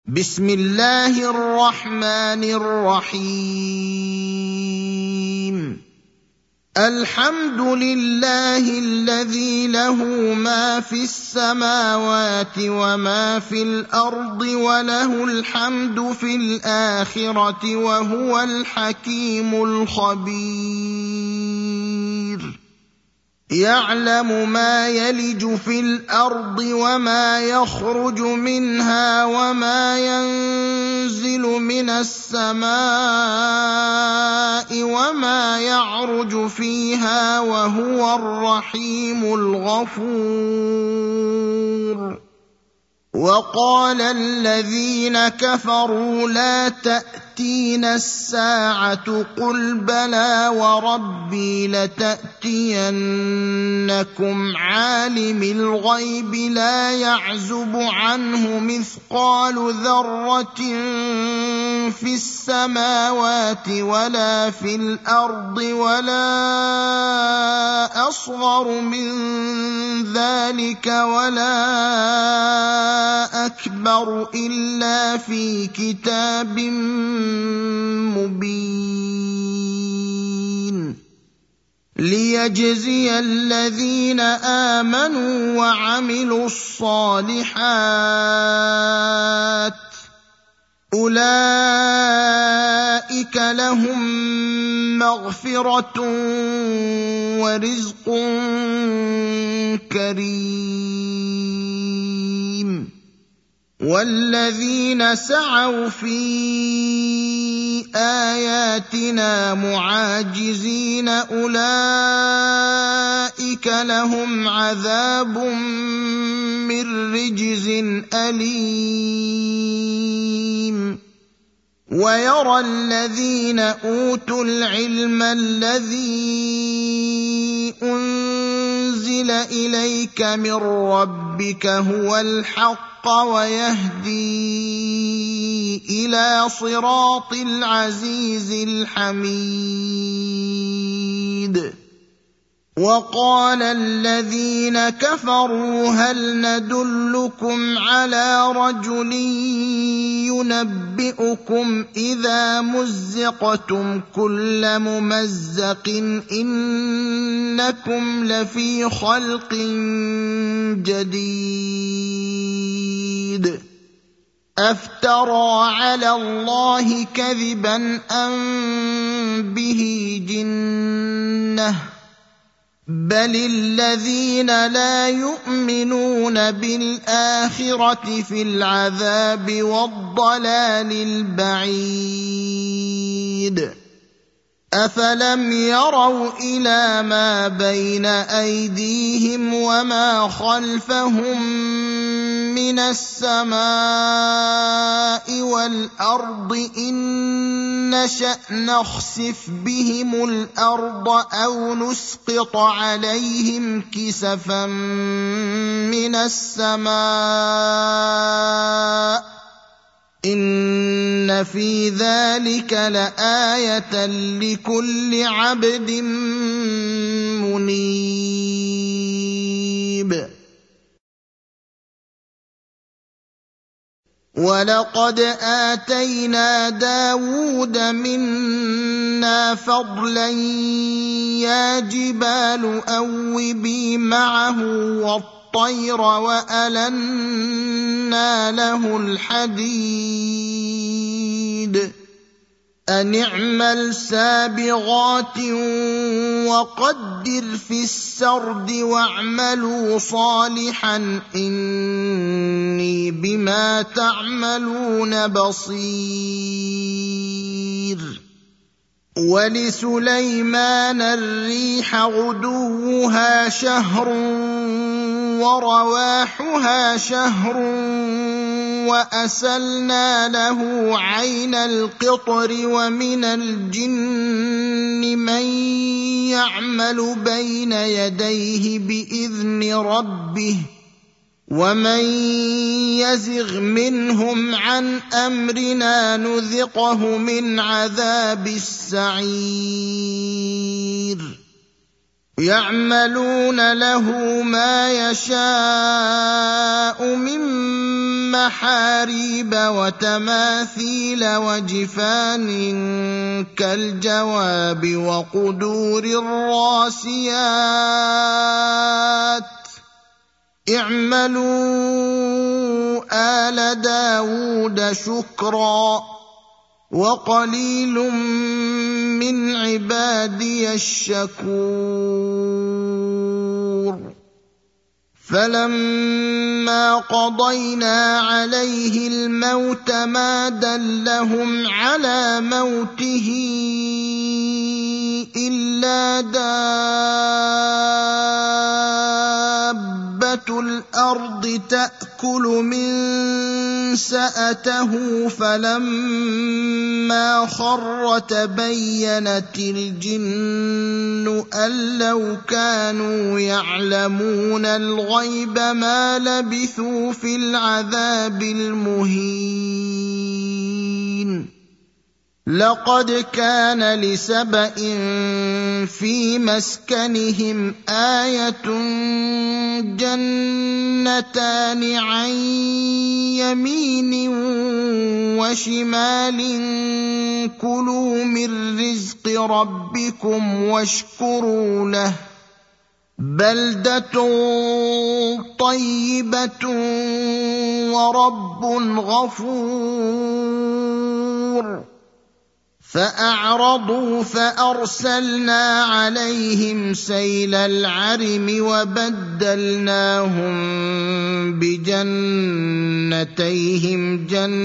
بسم الله الرحمن الرحيم. الحمد لله الذي له ما في السماوات وما في الأرض وله الحمد في الآخرة وهو الحكيم الخبير. يعلم ما يلج في الأرض وما يخرج منها وما ينزل من السماء وما يعرج فيها وهو الرحيم الغفور. وقال الذين كفروا لا تأتينا الساعة قل بلى وربي لتأتينكم عالم الغيب لا يعزب عنه مثقال ذرة في السماوات ولا في الأرض ولا أصغر من ذلك ولا أكبر إلا في كتاب مبين. ليجزي الذين آمنوا وعملوا الصالحات أولئك لهم مغفرة ورزق كريم. والذين سعوا في آياتنا معاجزين أولئك لهم عذاب من رجز أليم. ويرى الذين أوتوا العلم الذي أنزل إليك من ربك هو الحق ويهدي إلى صراط العزيز الحميد. وقال الذين كفروا هل ندلكم على رجل ينبئكم إذا مزقتم كل ممزق إنكم لفي خلق جديد. أفترى على الله كذبا أم به جنة بل الذين لا يؤمنون بالآخرة في العذاب والضلال البعيد. أفلم يروا إلى ما بين أيديهم وما خلفهم من السماء والأرض إن نشأ نخسف بهم الأرض أو نسقط عليهم كسفا من السماء إن في ذلك لآية لكل عبد منيب. ولقد آتينا داود منا فضلا يا جبال أوبي معه والطير وألنا له الحديد أن اعمل سابغات وقدر في السرد واعملوا صالحا إني بما تعملون بصير. ولسليمان الريح غدوها شهر ورواحها شهر وأسلنا له عين القطر ومن الجن من يعمل بين يديه بإذن ربه ومن يزغ منهم عن أمرنا نذقه من عذاب السعير. يعملون له ما يشاء من محاريب وتماثيل وجفان كالجواب وقدور الراسيات اعملوا آل داود شكرا وقليل من عبادي الشكور فلما قضينا عليه الموت ما دلهم على موته إلا دابة الأرض تأكل من سأته فلما خر تبينت الجن أن لو كانوا يعلمون الغيب ما لبثوا في العذاب المهين لقد كان لسبإ في مسكنهم آية جنتان عن يمين وشمال كلوا من رزق ربكم واشكروا له بلدة طيبة ورب غفور فأعرضوا فأرسلنا عليهم سيل العرم وبدلناهم بجنتيهم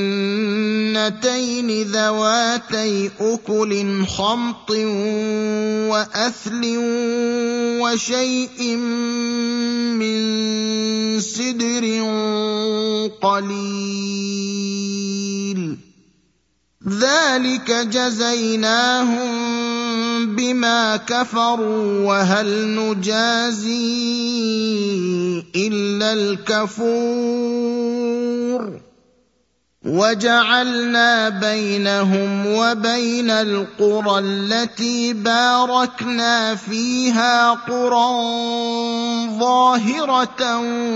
جنتين ذواتي أكل خمط وأثل وشيء من سدر قليل ذلك جزيناهم بما كفروا وهل نجازي إلا الكفور وجعلنا بينهم وبين القرى التي باركنا فيها قرى ظاهرة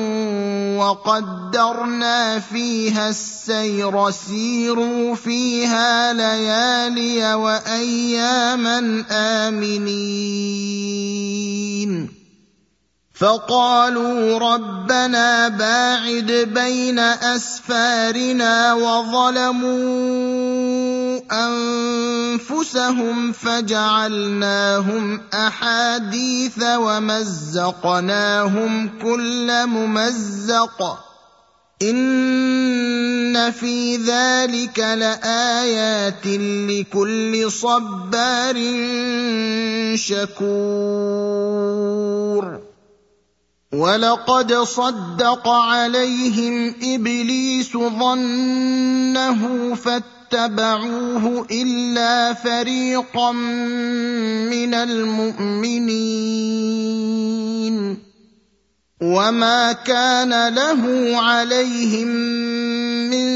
وقدرنا فيها السير سيروا فيها ليالي وأياما آمنين فقالوا ربنا باعد بين أسفارنا وظلموا أنفسهم فجعلناهم أحاديث ومزقناهم كل ممزق إن في ذلك لآيات لكل صبار شكور ولقد صدق عليهم إبليس ظنه فاتبعوه إلا فريقا من المؤمنين وما كان له عليهم من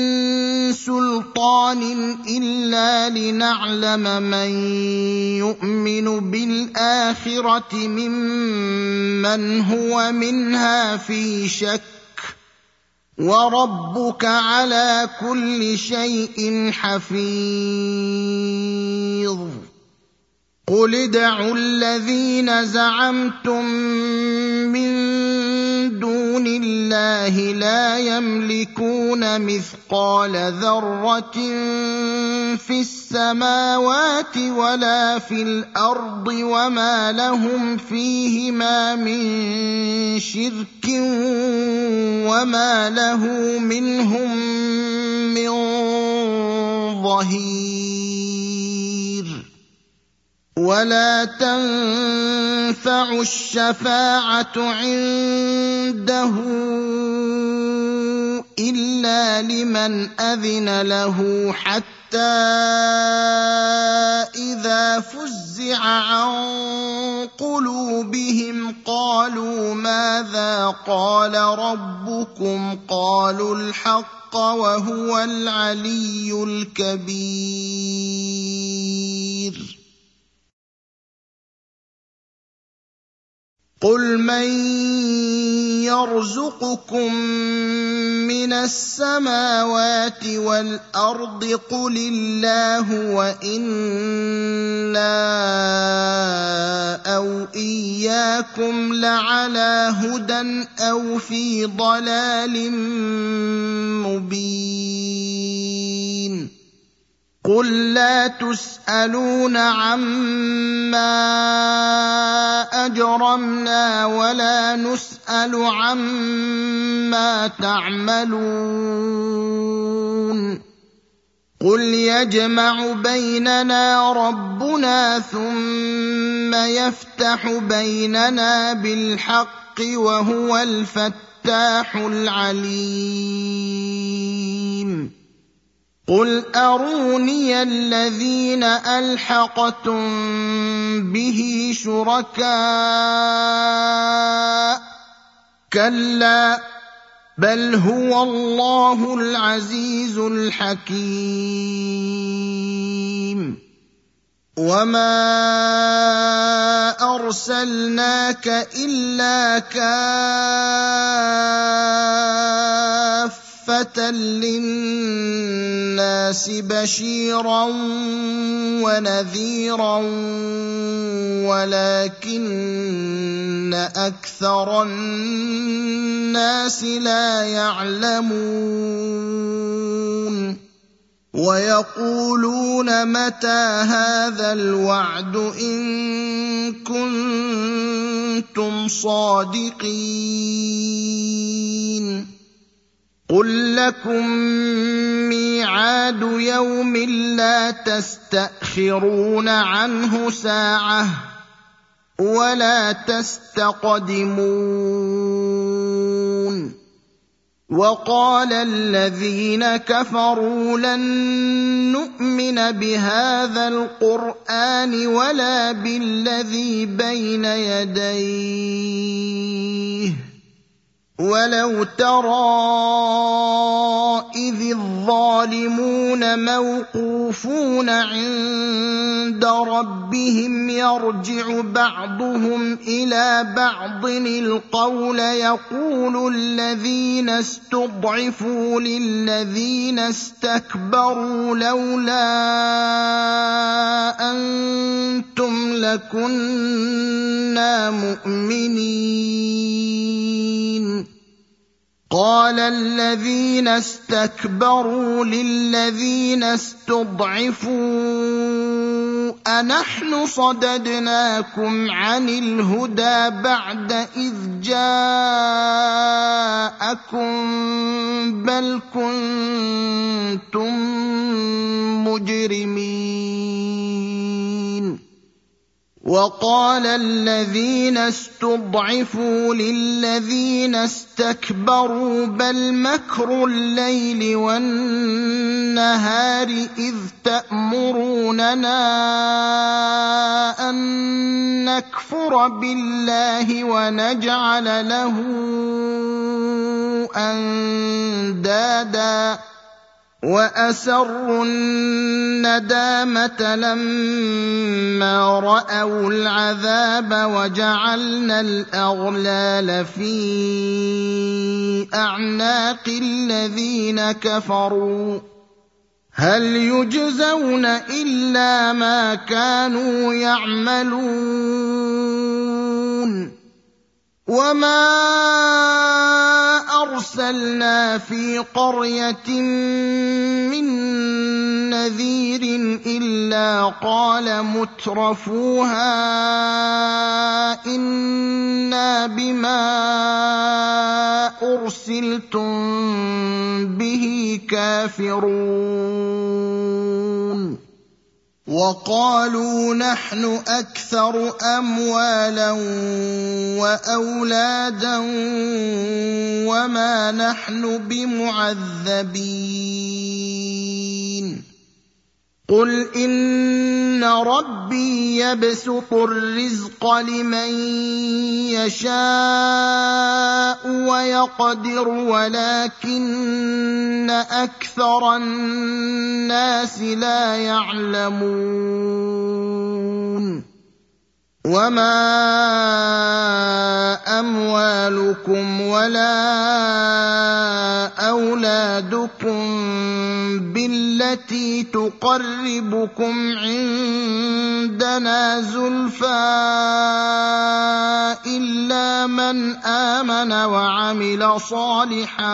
سلطان إلا لنعلم من يؤمن بالآخرة ممن هو منها في شك وربك على كل شيء حفيظ قل ادعوا الذين زعمتم من دون الله لا يملكون مثقال ذرة في السماوات ولا في الأرض وما لهم فيهما من شرك وما له منهم من ظهير ولا تنفع الشفاعة عنده إلا لمن أذن له حتى إذا فزع عن قلوبهم قالوا ماذا قال ربكم قالوا الحق وهو العلي الكبير قل من يرزقكم من السماوات والارض قل الله وإنا او اياكم لعلى هدى او في ضلال مبين قل لا تسألون عما أجرمنا ولا نسأل عما تعملون قل يجمع بيننا ربنا ثم يفتح بيننا بالحق وهو الفتاح العليم قل أروني الذين ألحقتم به شركاء كلا بل هو الله العزيز الحكيم وما أرسلناك إلا كافة للناس بشيرا ونذيرا ولكن أكثر الناس لا يعلمون ويقولون متى هذا الوعد إن كنتم صادقين قل لكم ميعاد يوم لا تستأخرون عنه ساعة ولا تستقدمون وقال الذين كفروا لن نؤمن بهذا القرآن ولا بالذي بين يديه ولو ترى إذ الظالمون موقوفون عند ربهم يرجع بعضهم إلى بعض القول يقول الذين استضعفوا للذين استكبروا لولا أنتم لكنا مؤمنين قال الذين استكبروا للذين استضعفوا أنحن صددناكم عن الهدى بعد إذ جاءكم بل كنتم مجرمين وقال الذين استضعفوا للذين استكبروا بل مكر الليل والنهار إذ تأمروننا أن نكفر بالله ونجعل له أندادا وأسروا الندامة لما رأوا العذاب وجعلنا الأغلال في أعناق الذين كفروا هل يجزون إلا ما كانوا يعملون وما أرسلنا في قرية من نذير إلا قال مترفوها إنا بما أرسلتم به كافرون وقالوا نحن أكثر أموالا وأولادا وما نحن بمعذبين قل إن ربي يبسط الرزق لمن يشاء ويقدر ولكن أكثر الناس لا يعلمون وما أموالكم ولا أولادكم بالتي تقربكم عندنا زلفى إلا من آمن وعمل صالحا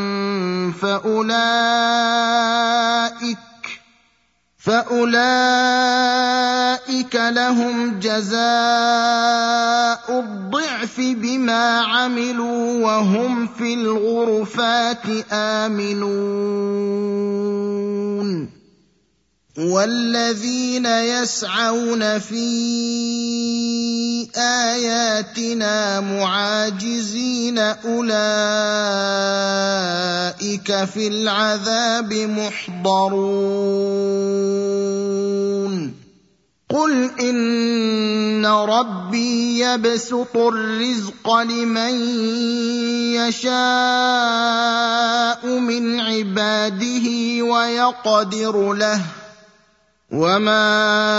فأولئك لهم جزاء الضعف بما عملوا وهم في الغرفات آمنون والذين يسعون في آياتنا معاجزين أولئك في العذاب محضرون قل إن ربي يبسط الرزق لمن يشاء من عباده ويقدر له وما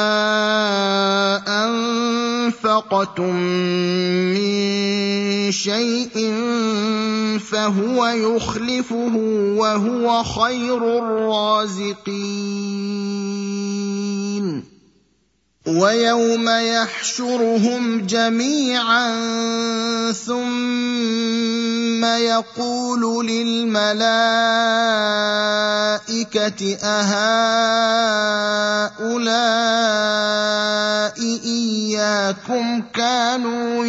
أنفقتم من شيء فهو يخلفه وهو خير الرازقين ويوم يحشرهم جميعا ثم يقول للملائكة أهؤلاء إياكم كانوا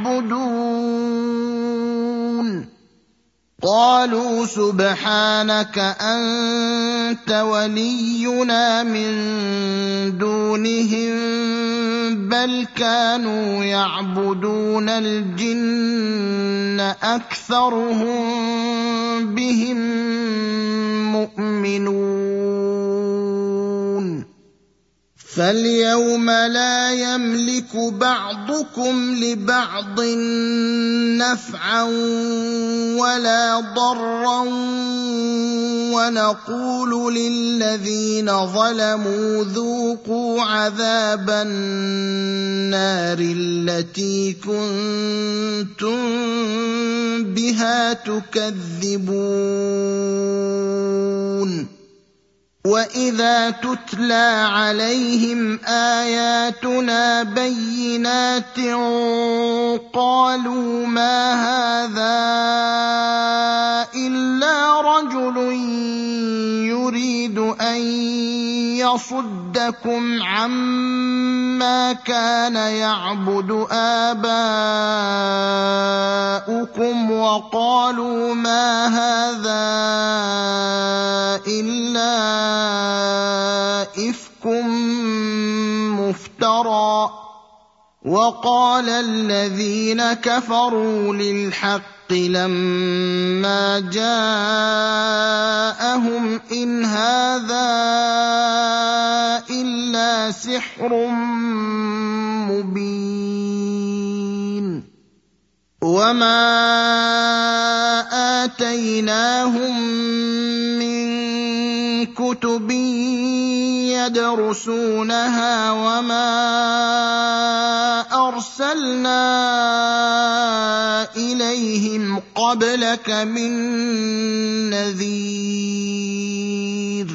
يعبدون قالوا سبحانك أنت ولينا من دونهم بل كانوا يعبدون الجن أكثرهم بهم مؤمنون فاليوم لا يملك بعضكم لبعض نفعا ولا ضرا ونقول للذين ظلموا ذوقوا عذاب النار التي كنتم بها تكذبون وإذا تتلى عليهم آياتنا بينات قالوا ما هذا إلا رجل يريد أن يصدكم عما كان يعبد آباؤكم وقالوا ما هذا إلا إفك مفترى وقال الذين كفروا للحق لما جاءهم إن هذا إلا سحر مبين وما آتيناهم من كتب يدرسونها وما أرسلنا إليهم قبلك من نذير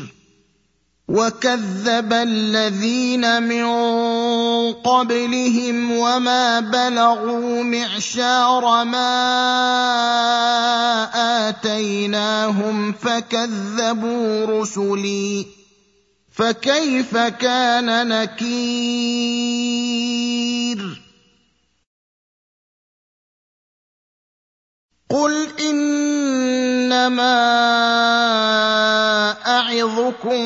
وكذب الذين من قبلهم وما بلغوا معشار ما آتيناهم فكذبوا رسلي فكيف كان نكير قل إنما أعظكم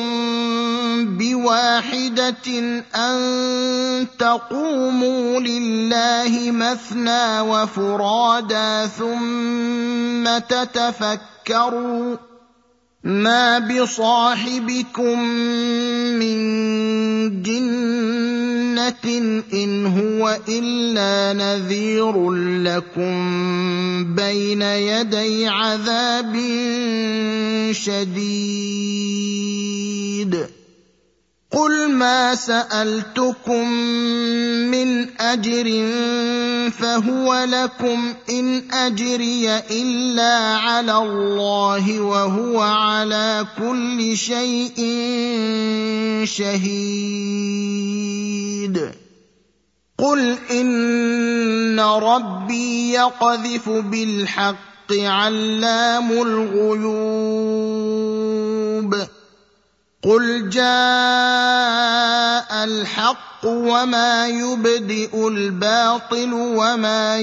بواحدة أن تقوموا لله مثنى وفرادا ثم تتفكروا ما بصاحبكم من جنة إن هو إلا نذير لكم بين يدي عذاب شديد قل ما سألتكم من أجر فهو لكم إن أجري إلا على الله وهو على كل شيء شهيد قل إن ربي يقذف بالحق علام الغيوب قل جاء الحق وما يبدئ الباطل وما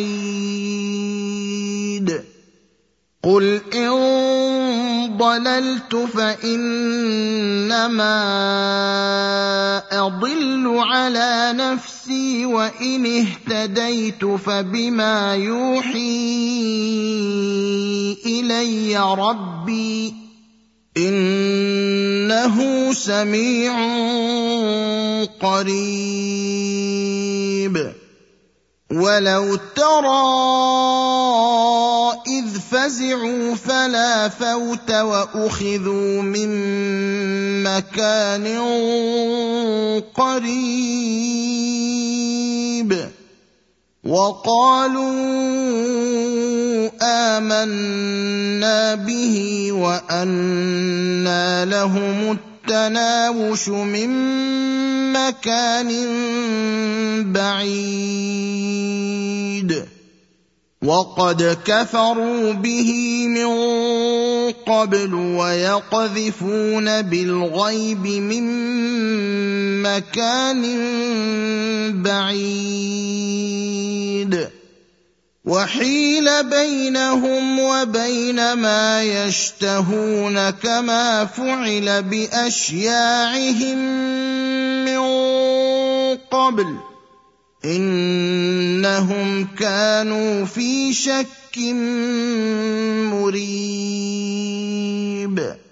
يعيد قل إن ضللت فإنما أضل على نفسي وإن اهتديت فبما يوحي إلي ربي إنه سميع قريب ولو ترى إذ فزعوا فلا فوت وأخذوا من مكان قريب وقالوا آمنا به وأنى لهم التناوش من مكان بعيد وقد كفروا به من قبل ويقذفون بالغيب من مكان بعيد وحيل بينهم وبين ما يشتهون كما فعل بأشياعهم من قبل إنهم كانوا في شك مريب